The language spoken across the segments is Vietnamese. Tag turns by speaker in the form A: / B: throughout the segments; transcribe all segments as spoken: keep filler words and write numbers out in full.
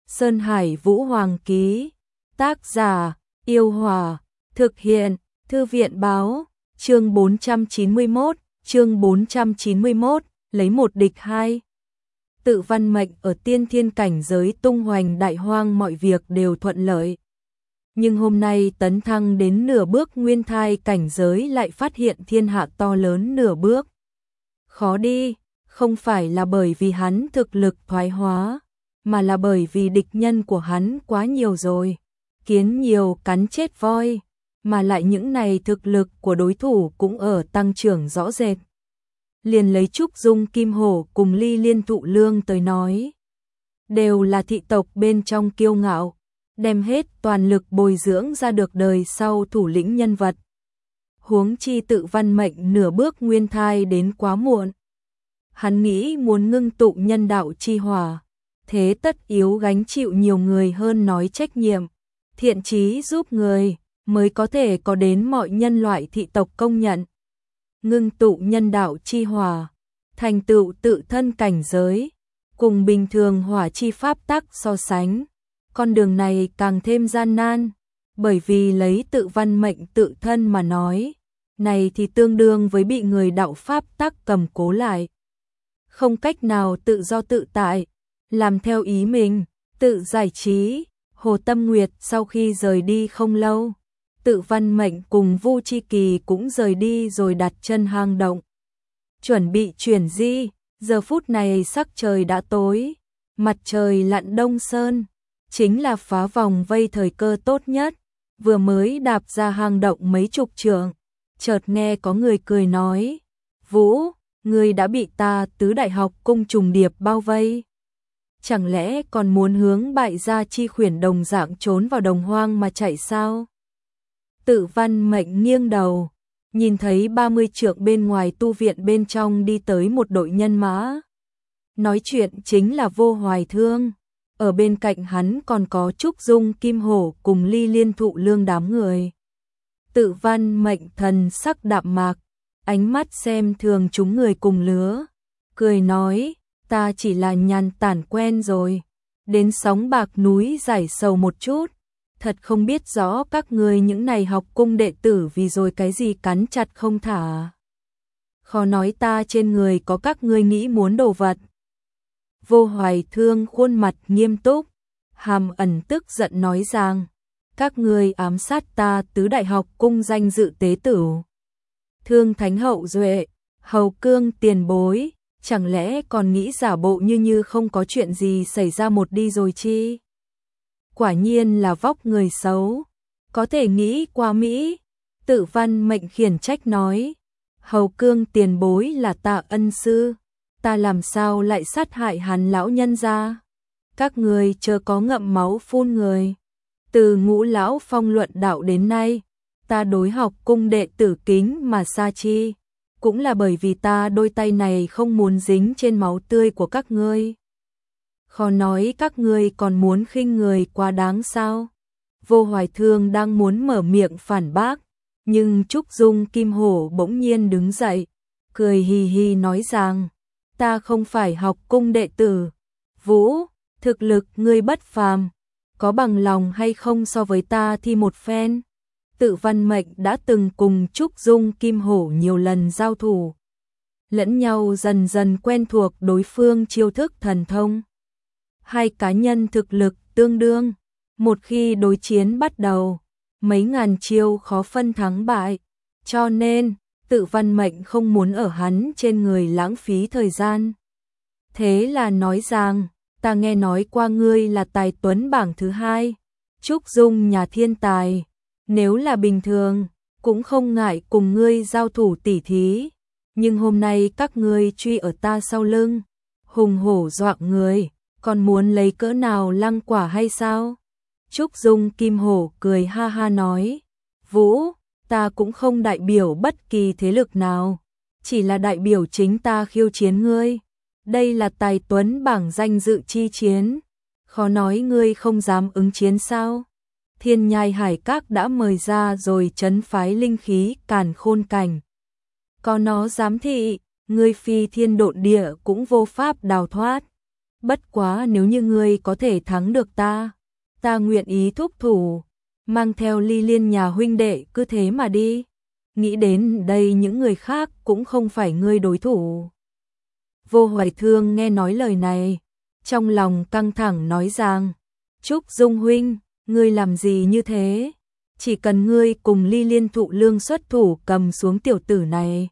A: Sơn Hải Vũ Hoàng ký. Tác giả, Yêu Hòa. Thực hiện, Thư viện báo. Chương bốn trăm chín mươi mốt, chương bốn trăm chín mươi mốt, lấy một địch hai. Tự văn mệnh ở tiên thiên cảnh giới tung hoành đại hoang, mọi việc đều thuận lợi. Nhưng hôm nay tấn thăng đến nửa bước nguyên thai cảnh giới lại phát hiện thiên hạ to lớn nửa bước. Khó đi, không phải là bởi vì hắn thực lực thoái hóa, mà là bởi vì địch nhân của hắn quá nhiều rồi. Kiến nhiều cắn chết voi, mà lại những này thực lực của đối thủ cũng ở tăng trưởng rõ rệt. Liền lấy Trúc Dung Kim Hổ cùng Ly Liên Thụ Lương tới nói. Đều là thị tộc bên trong kiêu ngạo, đem hết toàn lực bồi dưỡng ra được đời sau thủ lĩnh nhân vật. Huống chi tự văn mệnh nửa bước nguyên thai đến quá muộn. Hắn nghĩ muốn ngưng tụ nhân đạo chi hỏa, thế tất yếu gánh chịu nhiều người hơn nói trách nhiệm, thiện chí giúp người, mới có thể có đến mọi nhân loại thị tộc công nhận. Ngưng tụ nhân đạo chi hỏa, thành tựu tự thân cảnh giới, cùng bình thường hỏa chi pháp tắc so sánh, con đường này càng thêm gian nan, bởi vì lấy tự văn mệnh tự thân mà nói, này thì tương đương với bị người đạo pháp tắc cầm cố lại. Không cách nào tự do tự tại, làm theo ý mình, tự giải trí. Hồ Tâm Nguyệt sau khi rời đi không lâu, tự văn mệnh cùng Vu Chi Kỳ cũng rời đi rồi đặt chân hang động. Chuẩn bị chuyển di, giờ phút này sắc trời đã tối, mặt trời lặn đông sơn, chính là phá vòng vây thời cơ tốt nhất. Vừa mới đạp ra hang động mấy chục trượng, chợt nghe có người cười nói, Vũ, ngươi đã bị ta tứ đại học cung trùng điệp bao vây. Chẳng lẽ còn muốn hướng bại gia chi khuyển đồng dạng trốn vào đồng hoang mà chạy sao? Tự văn mệnh nghiêng đầu, nhìn thấy ba mươi trượng bên ngoài tu viện bên trong đi tới một đội nhân mã. Nói chuyện chính là Vô Hoài Thương, ở bên cạnh hắn còn có Trúc Dung Kim Hổ cùng Ly Liên Thụ Lương đám người. Tự văn mệnh thần sắc đạm mạc, ánh mắt xem thường chúng người cùng lứa, cười nói, ta chỉ là nhàn tản quen rồi, đến sóng bạc núi giải sầu một chút, thật không biết rõ các ngươi những này học cung đệ tử vì rồi cái gì cắn chặt không thả. Khó nói ta trên người có các ngươi nghĩ muốn đồ vật. Vô Hoài Thương khuôn mặt nghiêm túc, hàm ẩn tức giận nói rằng, các ngươi ám sát ta tứ đại học cung danh dự tế tử. Thương Thánh hậu duệ, Hầu Cương tiền bối, chẳng lẽ còn nghĩ giả bộ như như không có chuyện gì xảy ra một đi rồi chi? Quả nhiên là vóc người xấu, có thể nghĩ qua Mỹ. Tự văn mệnh khiển trách nói, Hầu Cương tiền bối là ta ân sư, ta làm sao lại sát hại hắn lão nhân ra? Các người chớ có ngậm máu phun người. Từ Ngũ lão phong luận đạo đến nay, ta đối học cung đệ tử kính mà xa chi, cũng là bởi vì ta đôi tay này không muốn dính trên máu tươi của các ngươi. Khó nói các ngươi còn muốn khinh người quá đáng sao? Vô Hoài Thương đang muốn mở miệng phản bác, nhưng Trúc Dung Kim Hổ bỗng nhiên đứng dậy, cười hì hì nói rằng, ta không phải học cung đệ tử. Vũ, thực lực ngươi bất phàm, có bằng lòng hay không so với ta thì một phen. Tự văn mệnh đã từng cùng Trúc Dung Kim Hổ nhiều lần giao thủ, lẫn nhau dần dần quen thuộc đối phương chiêu thức thần thông. Hai cá nhân thực lực tương đương, một khi đối chiến bắt đầu, mấy ngàn chiêu khó phân thắng bại, cho nên tự văn mệnh không muốn ở hắn trên người lãng phí thời gian. Thế là nói rằng, ta nghe nói qua ngươi là tài tuấn bảng thứ hai, Trúc Dung nhà thiên tài. Nếu là bình thường, cũng không ngại cùng ngươi giao thủ tỉ thí, nhưng hôm nay các ngươi truy ở ta sau lưng, hùng hổ dọa người, còn muốn lấy cỡ nào lăng quả hay sao? Trúc Dung Kim Hổ cười ha ha nói, Vũ, ta cũng không đại biểu bất kỳ thế lực nào, chỉ là đại biểu chính ta khiêu chiến ngươi. Đây là tài tuấn bảng danh dự chi chiến, khó nói ngươi không dám ứng chiến sao? Thiên Nhai Hải Các đã mời ra rồi trấn phái linh khí Càn Khôn cảnh. Có nó giám thị, ngươi phi thiên độn địa cũng vô pháp đào thoát. Bất quá nếu như ngươi có thể thắng được ta, ta nguyện ý thúc thủ, mang theo Ly Liên nhà huynh đệ cứ thế mà đi. Nghĩ đến đây những người khác cũng không phải ngươi đối thủ. Vô Hoài Thương nghe nói lời này, trong lòng căng thẳng nói rằng, Trúc Dung huynh, ngươi làm gì như thế? Chỉ cần ngươi cùng Ly Liên thụ lương xuất thủ cầm xuống tiểu tử này.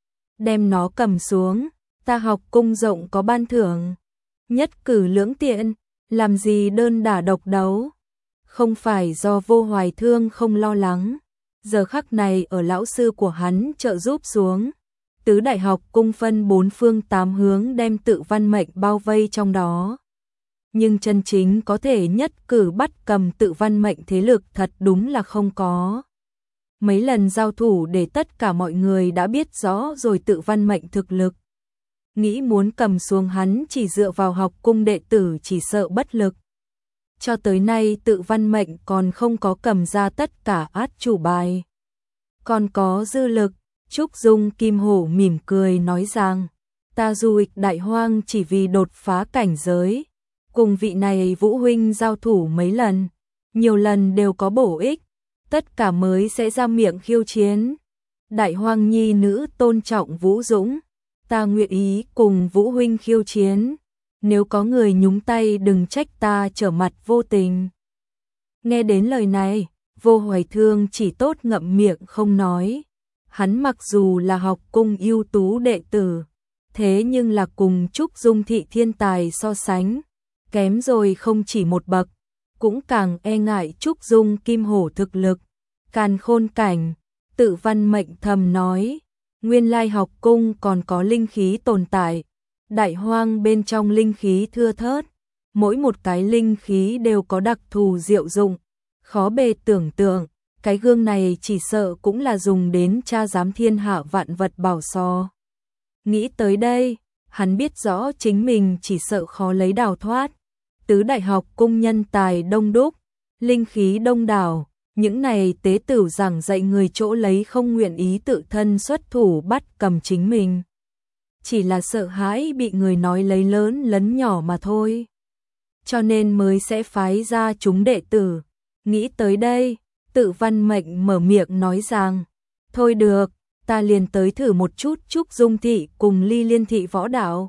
A: Đem nó cầm xuống, ta học cung rộng có ban thưởng. Nhất cử lưỡng tiện, làm gì đơn đả độc đấu. Không phải do Vô Hoài Thương không lo lắng. Giờ khắc này ở lão sư của hắn trợ giúp xuống. Tứ đại học cung phân bốn phương tám hướng đem Tự Văn Mệnh bao vây trong đó. Nhưng chân chính có thể nhất cử bắt cầm Tự Văn Mệnh thế lực thật đúng là không có. Mấy lần giao thủ để tất cả mọi người đã biết rõ rồi Tự Văn Mệnh thực lực. Nghĩ muốn cầm xuống hắn chỉ dựa vào học cung đệ tử chỉ sợ bất lực. Cho tới nay Tự Văn Mệnh còn không có cầm ra tất cả át chủ bài. Còn có dư lực, Trúc Dung Kim Hổ mỉm cười nói rằng, ta du lịch đại hoang chỉ vì đột phá cảnh giới. Cùng vị này Vũ huynh giao thủ mấy lần, nhiều lần đều có bổ ích, tất cả mới sẽ ra miệng khiêu chiến. Đại hoang nhi nữ tôn trọng Vũ Dũng, ta nguyện ý cùng Vũ huynh khiêu chiến, nếu có người nhúng tay đừng trách ta trở mặt vô tình. Nghe đến lời này, Vô Hoài Thương chỉ tốt ngậm miệng không nói. Hắn mặc dù là học cung ưu tú đệ tử, thế nhưng là cùng Trúc Dung thị thiên tài so sánh, kém rồi không chỉ một bậc, cũng càng e ngại Trúc Dung Kim Hổ thực lực. Càn Khôn cảnh, Tự Văn Mệnh thầm nói, nguyên lai học cung còn có linh khí tồn tại, đại hoang bên trong linh khí thưa thớt, mỗi một cái linh khí đều có đặc thù diệu dụng, khó bề tưởng tượng, cái gương này chỉ sợ cũng là dùng đến tra giám thiên hạ vạn vật bảo so. Nghĩ tới đây, hắn biết rõ chính mình chỉ sợ khó lấy đào thoát. Tứ đại học cung nhân tài đông đúc, linh khí đông đảo, những này tế tử giảng dạy người chỗ lấy không nguyện ý tự thân xuất thủ bắt cầm chính mình. Chỉ là sợ hãi bị người nói lấy lớn lấn nhỏ mà thôi. Cho nên mới sẽ phái ra chúng đệ tử. Nghĩ tới đây, Tự Văn Mệnh mở miệng nói rằng, thôi được, ta liền tới thử một chút Trúc Dung thị cùng Ly Liên thị võ đạo.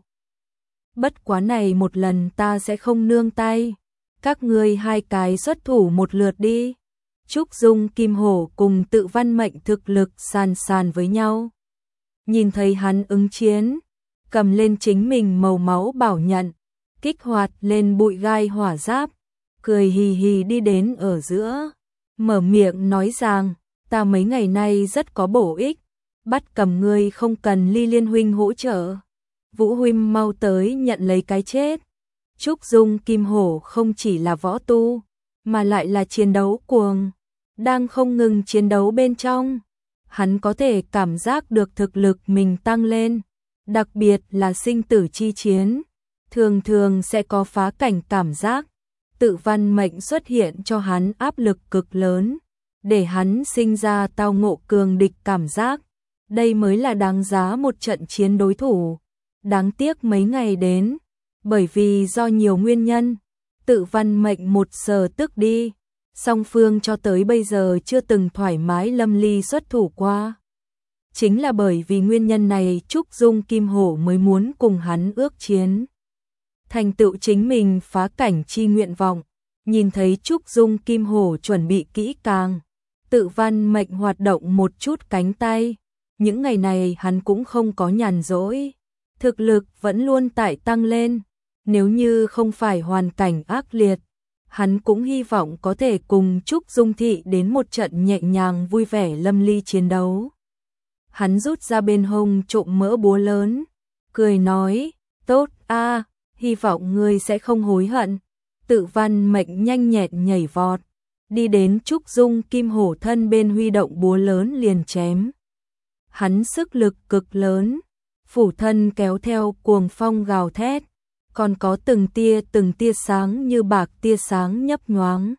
A: Bất quá này một lần ta sẽ không nương tay, các ngươi hai cái xuất thủ một lượt đi. Trúc Dung Kim Hổ cùng Tự Văn Mệnh thực lực sàn sàn với nhau. Nhìn thấy hắn ứng chiến, cầm lên chính mình màu máu bảo nhận, kích hoạt lên bụi gai hỏa giáp, cười hì hì đi đến ở giữa, mở miệng nói rằng, ta mấy ngày nay rất có bổ ích, bắt cầm ngươi không cần Ly Liên huynh hỗ trợ. Vũ huynh mau tới nhận lấy cái chết. Trúc Dung Kim Hổ không chỉ là võ tu, mà lại là chiến đấu cuồng, đang không ngừng chiến đấu bên trong. Hắn có thể cảm giác được thực lực mình tăng lên, đặc biệt là sinh tử chi chiến, thường thường sẽ có phá cảnh cảm giác. Tự Văn Mệnh xuất hiện cho hắn áp lực cực lớn, để hắn sinh ra tao ngộ cường địch cảm giác. Đây mới là đáng giá một trận chiến đối thủ. Đáng tiếc mấy ngày đến, bởi vì do nhiều nguyên nhân, Tự Văn Mệnh một giờ tức đi, song phương cho tới bây giờ chưa từng thoải mái lâm ly xuất thủ qua. Chính là bởi vì nguyên nhân này Trúc Dung Kim Hổ mới muốn cùng hắn ước chiến. Thành tựu chính mình phá cảnh chi nguyện vọng, nhìn thấy Trúc Dung Kim Hổ chuẩn bị kỹ càng, Tự Văn Mệnh hoạt động một chút cánh tay. Những ngày này hắn cũng không có nhàn rỗi, thực lực vẫn luôn tại tăng lên, nếu như không phải hoàn cảnh ác liệt, hắn cũng hy vọng có thể cùng Trúc Dung thị đến một trận nhẹ nhàng vui vẻ lâm ly chiến đấu. Hắn rút ra bên hông trộm mỡ búa lớn, cười nói, tốt a, hy vọng ngươi sẽ không hối hận. Tự Văn Mệnh nhanh nhẹn nhảy vọt, đi đến Trúc Dung Kim Hổ thân bên huy động búa lớn liền chém. Hắn sức lực cực lớn, phủ thân kéo theo cuồng phong gào thét, còn có từng tia từng tia sáng như bạc tia sáng nhấp nhoáng.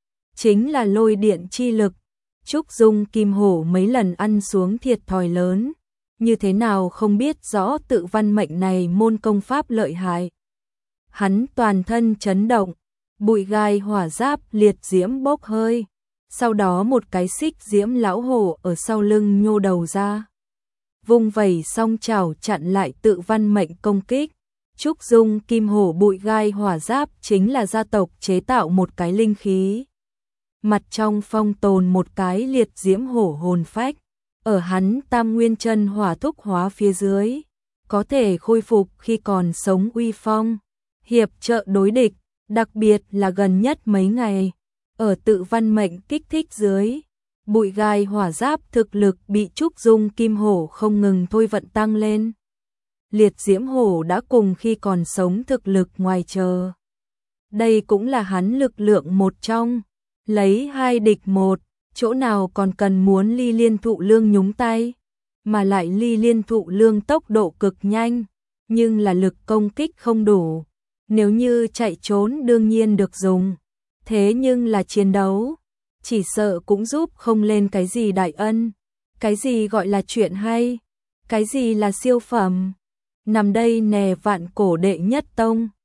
A: Chính là lôi điện chi lực. Trúc Dung Kim Hổ mấy lần ăn xuống thiệt thòi lớn, như thế nào không biết rõ Tự Văn Mệnh này môn công pháp lợi hại. hắn toàn thân chấn động, bụi gai hỏa giáp liệt diễm bốc hơi, sau đó một cái xích diễm lão hổ ở sau lưng nhô đầu ra. Vung vẩy song chảo chặn lại Tự Văn Mệnh công kích. Trúc Dung Kim Hổ bụi gai hỏa giáp chính là gia tộc chế tạo một cái linh khí. Mặt trong phong tồn một cái liệt diễm hổ hồn phách, ở hắn Tam Nguyên Chân Hỏa thúc hóa phía dưới, có thể khôi phục khi còn sống uy phong, hiệp trợ đối địch, đặc biệt là gần nhất mấy ngày, ở Tự Văn Mệnh kích thích dưới, bụi gai hỏa giáp thực lực bị Trúc Dung Kim Hổ không ngừng thôi vận tăng lên. Liệt diễm hổ đã cùng khi còn sống thực lực ngoài chờ. Đây cũng là hắn lực lượng một trong, lấy hai địch một, chỗ nào còn cần muốn Ly Liên Thụ Lương nhúng tay, mà lại Ly Liên Thụ Lương tốc độ cực nhanh, nhưng là lực công kích không đủ. Nếu như chạy trốn đương nhiên được dùng, thế nhưng là chiến đấu, chỉ sợ cũng giúp không lên cái gì đại ân. Cái gì gọi là chuyện hay, cái gì là siêu phẩm. Nằm đây nè Vạn Cổ đệ nhất tông.